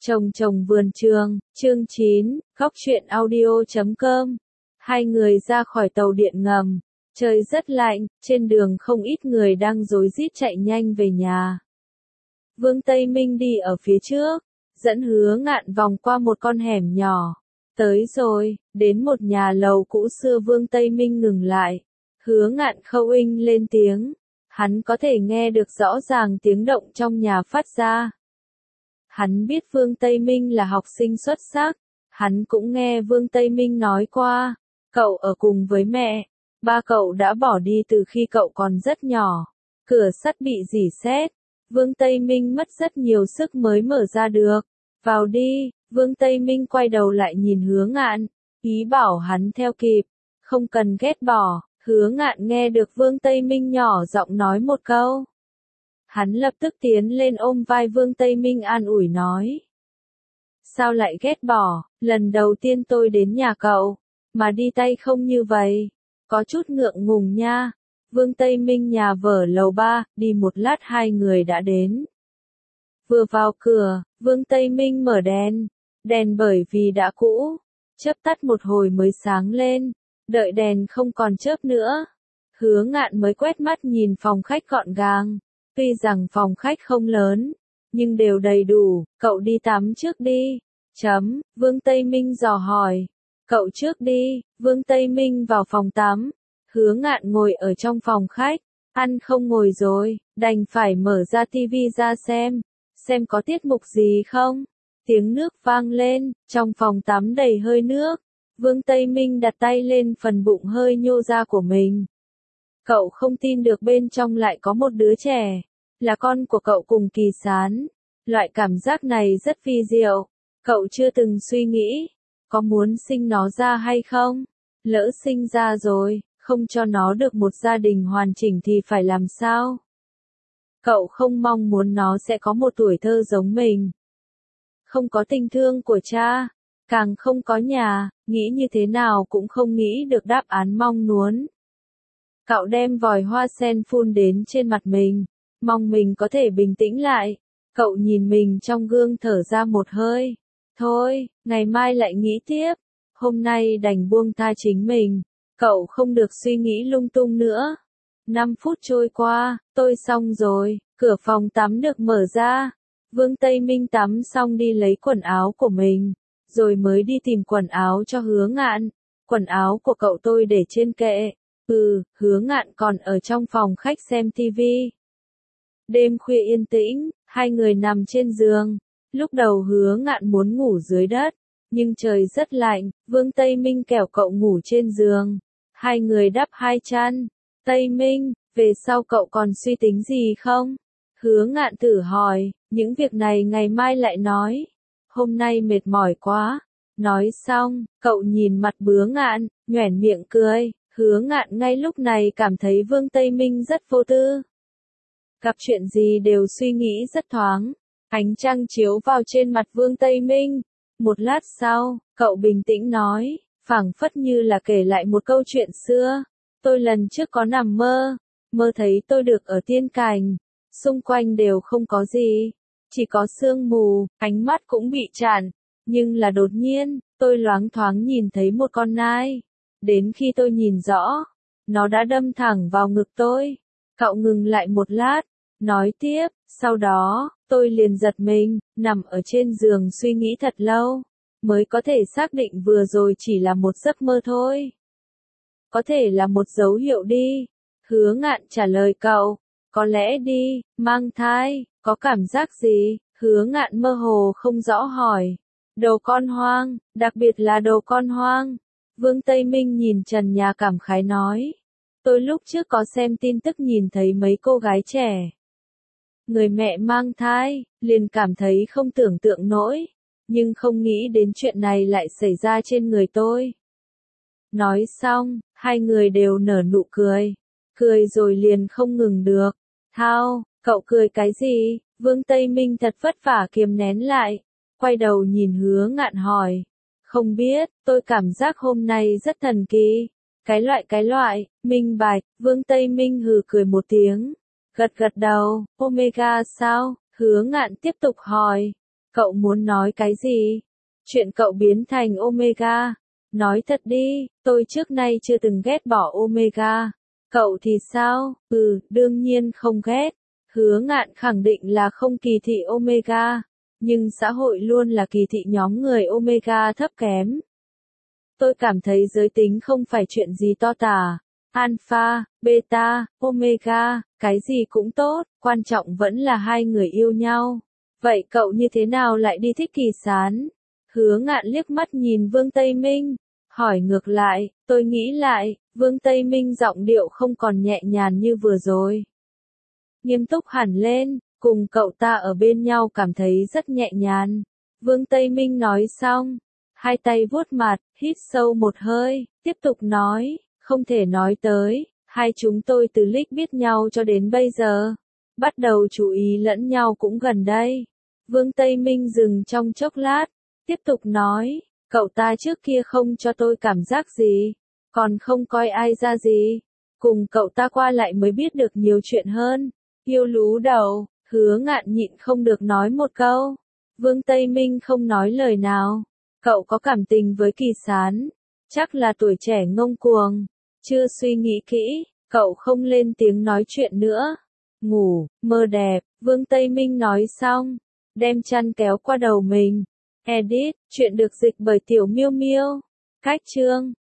Trồng trồng vườn trường, chương 9, góc truyện audio.com. Hai người ra khỏi tàu điện ngầm. Trời rất lạnh, trên đường không ít người đang rối rít chạy nhanh về nhà. Vương Tây Minh đi ở phía trước, dẫn Hứa Ngạn vòng qua một con hẻm nhỏ. Tới rồi, đến một nhà lầu cũ xưa. Vương Tây Minh ngừng lại. Hứa Ngạn khâu inh lên tiếng. Hắn có thể nghe được rõ ràng tiếng động trong nhà phát ra. Hắn biết Vương Tây Minh là học sinh xuất sắc. Hắn cũng nghe Vương Tây Minh nói qua. Cậu ở cùng với mẹ. Ba cậu đã bỏ đi từ khi cậu còn rất nhỏ. Cửa sắt bị rỉ sét. Vương Tây Minh mất rất nhiều sức mới mở ra được. Vào đi. Vương Tây Minh quay đầu lại nhìn Hứa Ngạn. Ý bảo hắn theo kịp. Không cần ghét bỏ. Hứa Ngạn nghe được Vương Tây Minh nhỏ giọng nói một câu. Hắn lập tức tiến lên ôm vai Vương Tây Minh an ủi nói. Sao lại ghét bỏ, lần đầu tiên tôi đến nhà cậu, mà đi tay không như vậy, có chút ngượng ngùng nha. Vương Tây Minh nhà vở lầu 3, đi một lát hai người đã đến. Vừa vào cửa, Vương Tây Minh mở đèn bởi vì đã cũ, chớp tắt một hồi mới sáng lên, đợi đèn không còn chớp nữa. Hứa Ngạn mới quét mắt nhìn phòng khách gọn gàng. Tuy rằng phòng khách không lớn, nhưng đều đầy đủ. Cậu đi tắm trước đi. Vương Tây Minh dò hỏi. Cậu trước đi. Vương Tây Minh vào phòng tắm. Hứa Ngạn ngồi ở trong phòng khách. Ăn không ngồi rồi, đành phải mở ra tivi ra xem có tiết mục gì không. Tiếng nước vang lên, trong phòng tắm đầy hơi nước. Vương Tây Minh đặt tay lên phần bụng hơi nhô ra của mình. Cậu không tin được bên trong lại có một đứa trẻ, là con của cậu cùng Kỳ Sán. Loại cảm giác này rất vi diệu. Cậu chưa từng suy nghĩ, có muốn sinh nó ra hay không? Lỡ sinh ra rồi, không cho nó được một gia đình hoàn chỉnh thì phải làm sao? Cậu không mong muốn nó sẽ có một tuổi thơ giống mình. Không có tình thương của cha, càng không có nhà, nghĩ như thế nào cũng không nghĩ được đáp án mong muốn. Cậu đem vòi hoa sen phun đến trên mặt mình, mong mình có thể bình tĩnh lại. Cậu nhìn mình trong gương thở ra một hơi. Thôi, ngày mai lại nghĩ tiếp. Hôm nay đành buông tha chính mình. Cậu không được suy nghĩ lung tung nữa. 5 phút trôi qua, tôi xong rồi. Cửa phòng tắm được mở ra. Vương Tây Minh tắm xong đi lấy quần áo của mình, rồi mới đi tìm quần áo cho Hứa Ngạn. Quần áo của cậu tôi để trên kệ. Hứa Ngạn còn ở trong phòng khách xem tivi. Đêm khuya yên tĩnh, hai người nằm trên giường. Lúc đầu Hứa Ngạn muốn ngủ dưới đất, nhưng trời rất lạnh. Vương Tây Minh kẻo cậu ngủ trên giường. Hai người đắp hai chăn. Tây Minh, về sau cậu còn suy tính gì không? Hứa Ngạn thử hỏi. Những việc này ngày mai lại nói. Hôm nay mệt mỏi quá. Nói xong, cậu nhìn mặt Hứa Ngạn, nhoẻn miệng cười. Hứa Ngạn ngay lúc này cảm thấy Vương Tây Minh rất vô tư. Gặp chuyện gì đều suy nghĩ rất thoáng. Ánh trăng chiếu vào trên mặt Vương Tây Minh. Một lát sau, cậu bình tĩnh nói, phảng phất như là kể lại một câu chuyện xưa. Tôi lần trước có nằm mơ thấy tôi được ở tiên cảnh. Xung quanh đều không có gì, chỉ có sương mù, ánh mắt cũng bị chặn. Nhưng là đột nhiên, tôi loáng thoáng nhìn thấy một con nai. Đến khi tôi nhìn rõ, nó đã đâm thẳng vào ngực tôi. Cậu ngừng lại một lát, nói tiếp, sau đó, tôi liền giật mình, nằm ở trên giường suy nghĩ thật lâu, mới có thể xác định vừa rồi chỉ là một giấc mơ thôi. Có thể là một dấu hiệu đi. Hứa Ngạn trả lời cậu, có lẽ đi, mang thai, có cảm giác gì? Hứa Ngạn mơ hồ không rõ hỏi. Đồ con hoang, đặc biệt là đồ con hoang. Vương Tây Minh nhìn trần nhà cảm khái nói. Tôi lúc trước có xem tin tức nhìn thấy mấy cô gái trẻ. Người mẹ mang thai, liền cảm thấy không tưởng tượng nổi. Nhưng không nghĩ đến chuyện này lại xảy ra trên người tôi. Nói xong, hai người đều nở nụ cười. Cười rồi liền không ngừng được. Thao, cậu cười cái gì? Vương Tây Minh thật vất vả kiềm nén lại. Quay đầu nhìn Hứa Ngạn hỏi. Không biết, tôi cảm giác hôm nay rất thần kỳ. Cái loại, minh bạch. Vương Tây Minh hừ cười một tiếng. Gật đầu, Omega sao? Hứa Ngạn tiếp tục hỏi. Cậu muốn nói cái gì? Chuyện cậu biến thành Omega. Nói thật đi, tôi trước nay chưa từng ghét bỏ Omega. Cậu thì sao? Đương nhiên không ghét. Hứa Ngạn khẳng định là không kỳ thị Omega. Nhưng xã hội luôn là kỳ thị nhóm người Omega thấp kém. Tôi cảm thấy giới tính không phải chuyện gì to tả. Alpha, Beta, Omega, cái gì cũng tốt, quan trọng vẫn là hai người yêu nhau. Vậy cậu như thế nào lại đi thích Kỳ Sán? Hứa Ngạn liếc mắt nhìn Vương Tây Minh, hỏi ngược lại, tôi nghĩ lại, Vương Tây Minh giọng điệu không còn nhẹ nhàng như vừa rồi. Nghiêm túc hẳn lên, cùng cậu ta ở bên nhau cảm thấy rất nhẹ nhàng. Vương Tây Minh nói xong, hai tay vuốt mặt, hít sâu một hơi, tiếp tục nói, không thể nói tới, hai chúng tôi từ lúc biết nhau cho đến bây giờ. Bắt đầu chú ý lẫn nhau cũng gần đây. Vương Tây Minh dừng trong chốc lát, tiếp tục nói, cậu ta trước kia không cho tôi cảm giác gì, còn không coi ai ra gì. Cùng cậu ta qua lại mới biết được nhiều chuyện hơn. Yêu lú đầu, Hứa Ngạn nhịn không được nói một câu. Vương Tây Minh không nói lời nào. Cậu có cảm tình với Kỳ Sán, chắc là tuổi trẻ ngông cuồng. Chưa suy nghĩ kỹ, cậu không lên tiếng nói chuyện nữa. Ngủ, mơ đẹp, Vương Tây Minh nói xong, đem chăn kéo qua đầu mình. Edit, chuyện được dịch bởi Tiểu Miêu Miêu. Cách chương